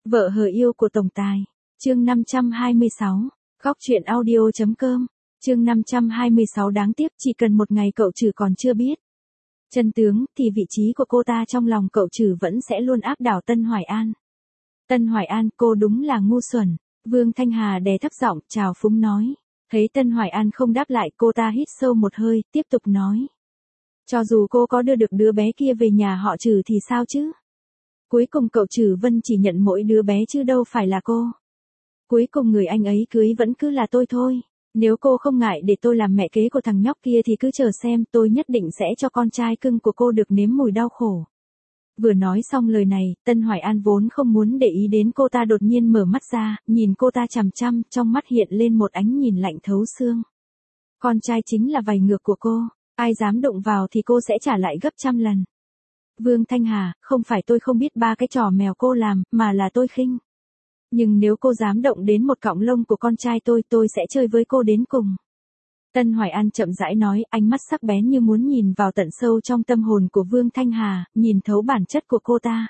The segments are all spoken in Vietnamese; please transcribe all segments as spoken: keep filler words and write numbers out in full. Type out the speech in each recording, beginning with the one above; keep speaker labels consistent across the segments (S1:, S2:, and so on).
S1: Vợ hờ yêu của tổng tài. Chương năm trăm hai mươi sáu. Góc truyện audio chấm com. Chương năm trăm hai mươi sáu đáng tiếc chỉ cần một ngày cậu Trử còn chưa biết chân tướng thì vị trí của cô ta trong lòng cậu Trử vẫn sẽ luôn áp đảo Tân Hoài An. Tân Hoài An, cô đúng là ngu xuẩn. Vương Thanh Hà đè thấp giọng chào phúng nói. Thấy Tân Hoài An không đáp lại, cô ta hít sâu một hơi, tiếp tục nói. Cho dù cô có đưa được đứa bé kia về nhà họ Trử thì sao chứ? Cuối cùng cậu Trử Vân chỉ nhận mỗi đứa bé chứ đâu phải là cô. Cuối cùng người anh ấy cưới vẫn cứ là tôi thôi. Nếu cô không ngại để tôi làm mẹ kế của thằng nhóc kia thì cứ chờ xem, tôi nhất định sẽ cho con trai cưng của cô được nếm mùi đau khổ. Vừa nói xong lời này, Tân Hoài An vốn không muốn để ý đến cô ta đột nhiên mở mắt ra, nhìn cô ta chằm chằm, trong mắt hiện lên một ánh nhìn lạnh thấu xương. Con trai chính là vảy ngược của cô, ai dám đụng vào thì cô sẽ trả lại gấp trăm lần. Vương Thanh Hà, không phải tôi không biết ba cái trò mèo cô làm, mà là tôi khinh. Nhưng nếu cô dám động đến một cọng lông của con trai tôi, tôi sẽ chơi với cô đến cùng. Tân Hoài An chậm rãi nói, ánh mắt sắc bén như muốn nhìn vào tận sâu trong tâm hồn của Vương Thanh Hà, nhìn thấu bản chất của cô ta.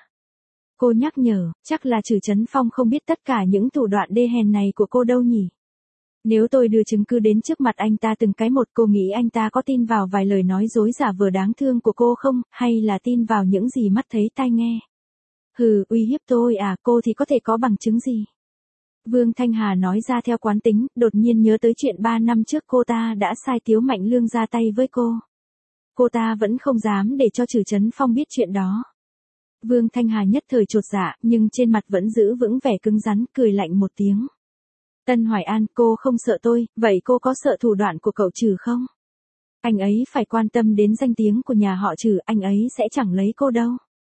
S1: Cô nhắc nhở, chắc là Trử Chấn Phong không biết tất cả những thủ đoạn đê hèn này của cô đâu nhỉ. Nếu tôi đưa chứng cứ đến trước mặt anh ta từng cái một, cô nghĩ anh ta có tin vào vài lời nói dối giả vờ đáng thương của cô không, hay là tin vào những gì mắt thấy tai nghe? Hừ, uy hiếp tôi à, cô thì có thể có bằng chứng gì? Vương Thanh Hà nói ra theo quán tính, đột nhiên nhớ tới chuyện ba năm trước cô ta đã sai Tiếu Mạnh Lương ra tay với cô. Cô ta vẫn không dám để cho Trử Chấn Phong biết chuyện đó. Vương Thanh Hà nhất thời chột dạ, nhưng trên mặt vẫn giữ vững vẻ cứng rắn, cười lạnh một tiếng. Tân Hoài An, cô không sợ tôi, vậy cô có sợ thủ đoạn của cậu Trử không? Anh ấy phải quan tâm đến danh tiếng của nhà họ Trử, anh ấy sẽ chẳng lấy cô đâu.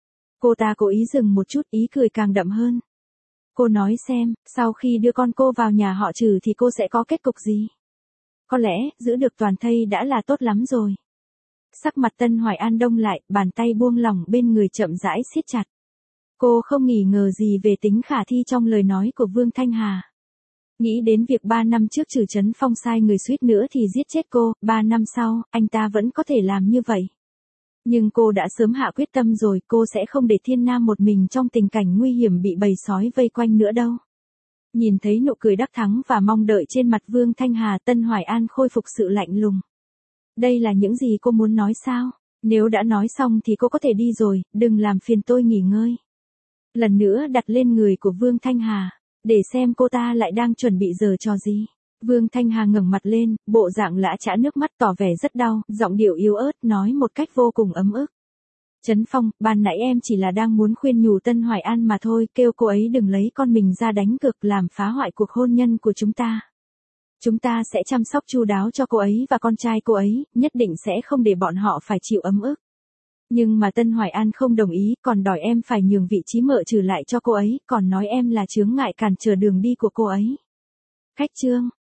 S1: Cô ta cố ý dừng một chút, ý cười càng đậm hơn. Cô nói xem, sau khi đưa con cô vào nhà họ Trử thì cô sẽ có kết cục gì? Có lẽ, giữ được toàn thây đã là tốt lắm rồi. Sắc mặt Tân Hoài An đông lại, bàn tay buông lỏng bên người chậm rãi siết chặt. Cô không nghi ngờ gì về tính khả thi trong lời nói của Vương Thanh Hà. Nghĩ đến việc ba năm trước Trử Chấn Phong sai người suýt nữa thì giết chết cô, ba năm sau, anh ta vẫn có thể làm như vậy. Nhưng cô đã sớm hạ quyết tâm rồi, cô sẽ không để Thiên Nam một mình trong tình cảnh nguy hiểm bị bầy sói vây quanh nữa đâu. Nhìn thấy nụ cười đắc thắng và mong đợi trên mặt Vương Thanh Hà, Tân Hoài An khôi phục sự lạnh lùng. Đây là những gì cô muốn nói sao? Nếu đã nói xong thì cô có thể đi rồi, đừng làm phiền tôi nghỉ ngơi. Lần nữa đặt lên người của Vương Thanh Hà, để xem cô ta lại đang chuẩn bị giở trò gì. Vương Thanh Hà ngẩng mặt lên, bộ dạng lã chã nước mắt tỏ vẻ rất đau, giọng điệu yếu ớt nói một cách vô cùng ấm ức. Chấn Phong, ban nãy em chỉ là đang muốn khuyên nhủ Tân Hoài An mà thôi, kêu cô ấy đừng lấy con mình ra đánh cược làm phá hoại cuộc hôn nhân của chúng ta. Chúng ta sẽ chăm sóc chu đáo cho cô ấy và con trai cô ấy, nhất định sẽ không để bọn họ phải chịu ấm ức. Nhưng mà Tân Hoài An không đồng ý, còn đòi em phải nhường vị trí mợ Trử lại cho cô ấy, còn nói em là chướng ngại cản trở đường đi của cô ấy. Khách trương,